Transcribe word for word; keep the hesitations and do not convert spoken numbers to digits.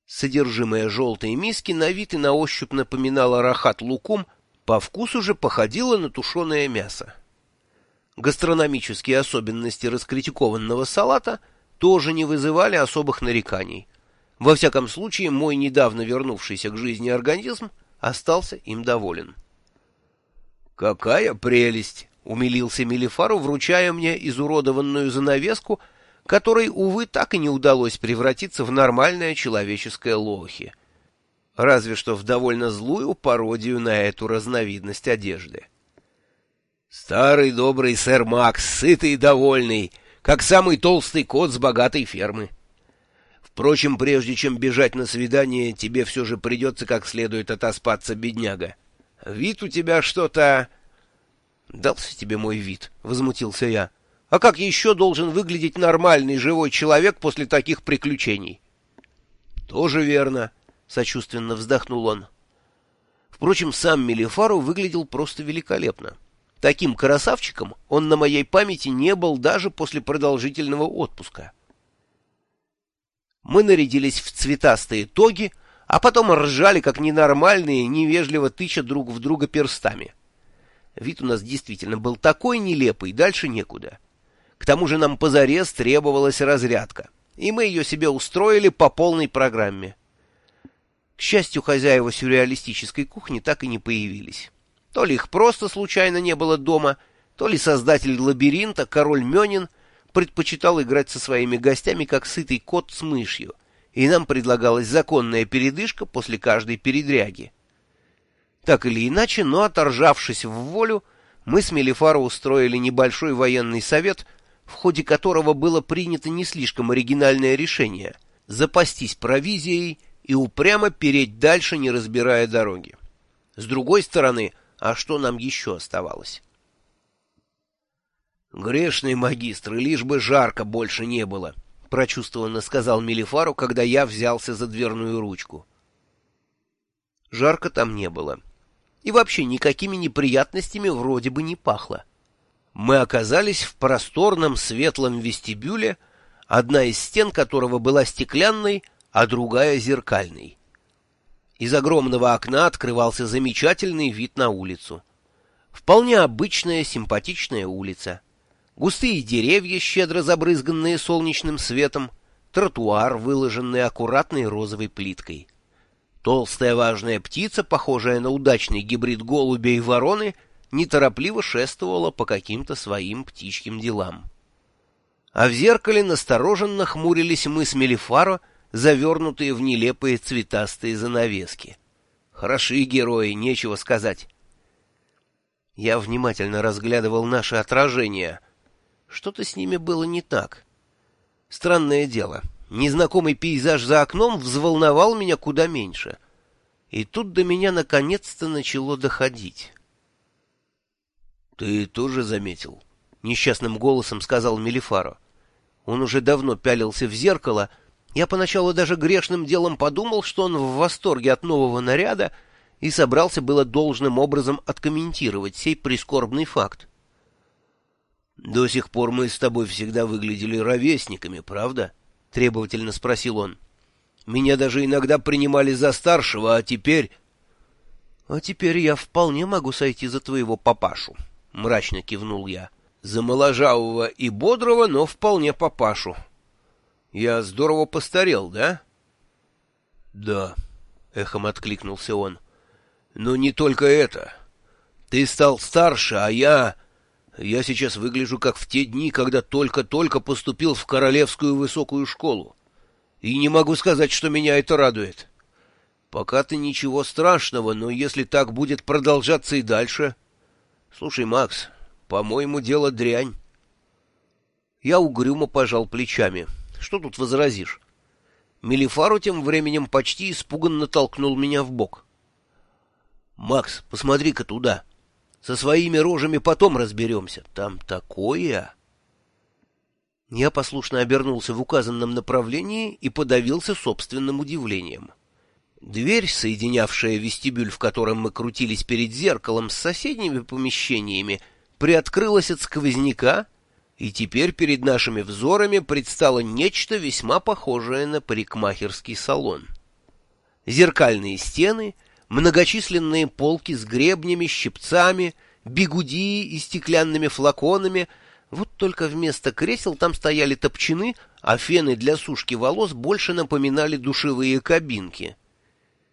Содержимое желтой миски на вид и на ощупь напоминало рахат лукум, по вкусу же походило на тушеное мясо. Гастрономические особенности раскритикованного салата тоже не вызывали особых нареканий. Во всяком случае, мой недавно вернувшийся к жизни организм остался им доволен. «Какая прелесть!» — умилился Мелифару, вручая мне изуродованную занавеску, которой, увы, так и не удалось превратиться в нормальное человеческое лохи. Разве что в довольно злую пародию на эту разновидность одежды. Старый добрый сэр Макс, сытый и довольный, как самый толстый кот с богатой фермы. Впрочем, прежде чем бежать на свидание, тебе все же придется как следует отоспаться, бедняга. Вид у тебя что-то... «Дался тебе мой вид», — возмутился я. «А как еще должен выглядеть нормальный живой человек после таких приключений?» «Тоже верно», — сочувственно вздохнул он. Впрочем, сам Мелифару выглядел просто великолепно. Таким красавчиком он на моей памяти не был даже после продолжительного отпуска. Мы нарядились в цветастые тоги, а потом ржали, как ненормальные, невежливо тыча друг в друга перстами. Вид у нас действительно был такой нелепый, дальше некуда. К тому же нам позарез требовалась разрядка, и мы ее себе устроили по полной программе. К счастью, хозяева сюрреалистической кухни так и не появились. То ли их просто случайно не было дома, то ли создатель лабиринта, король Мёнин, предпочитал играть со своими гостями, как сытый кот с мышью, и нам предлагалась законная передышка после каждой передряги. Так или иначе, но оторжавшись в волю, мы с Мелифаро устроили небольшой военный совет, в ходе которого было принято не слишком оригинальное решение — запастись провизией и упрямо переть дальше, не разбирая дороги. С другой стороны, а что нам еще оставалось? «Грешный магистр, лишь бы жарко больше не было», — прочувствованно сказал Мелифару, когда я взялся за дверную ручку. Жарко там не было. И вообще никакими неприятностями вроде бы не пахло. Мы оказались в просторном светлом вестибюле, одна из стен которого была стеклянной, а другая зеркальной. Из огромного окна открывался замечательный вид на улицу. Вполне обычная симпатичная улица. Густые деревья, щедро забрызганные солнечным светом, тротуар, выложенный аккуратной розовой плиткой. Толстая важная птица, похожая на удачный гибрид голубя и вороны, неторопливо шествовала по каким-то своим птичьим делам. А в зеркале настороженно хмурились мы с Мелифаро, завернутые в нелепые цветастые занавески. Хороши герои, нечего сказать. Я внимательно разглядывал наши отражения. Что-то с ними было не так. Странное дело. Незнакомый пейзаж за окном взволновал меня куда меньше. И тут до меня наконец-то начало доходить. — Ты тоже заметил? — несчастным голосом сказал Мелифаро. Он уже давно пялился в зеркало. Я поначалу даже грешным делом подумал, что он в восторге от нового наряда, и собрался было должным образом откомментировать сей прискорбный факт. — До сих пор мы с тобой всегда выглядели ровесниками, правда? — требовательно спросил он. — Меня даже иногда принимали за старшего, а теперь... — А теперь я вполне могу сойти за твоего папашу, — мрачно кивнул я. — За моложавого и бодрого, но вполне папашу. Я здорово постарел, да? — Да, — эхом откликнулся он. — Но не только это. Ты стал старше, а я... Я сейчас выгляжу как в те дни, когда только-только поступил в Королевскую высокую школу. И не могу сказать, что меня это радует. Пока-то ничего страшного, но если так будет продолжаться и дальше... Слушай, Макс, по-моему, дело дрянь. Я угрюмо пожал плечами. Что тут возразишь? Мелифару тем временем почти испуганно толкнул меня в бок. «Макс, посмотри-ка туда. Со своими рожами потом разберемся. Там такое...» Я послушно обернулся в указанном направлении и подавился собственным удивлением. Дверь, соединявшая вестибюль, в котором мы крутились перед зеркалом, с соседними помещениями, приоткрылась от сквозняка, и теперь перед нашими взорами предстало нечто весьма похожее на парикмахерский салон. Зеркальные стены, многочисленные полки с гребнями, щипцами, бигуди и стеклянными флаконами. Вот только вместо кресел там стояли топчаны, а фены для сушки волос больше напоминали душевые кабинки.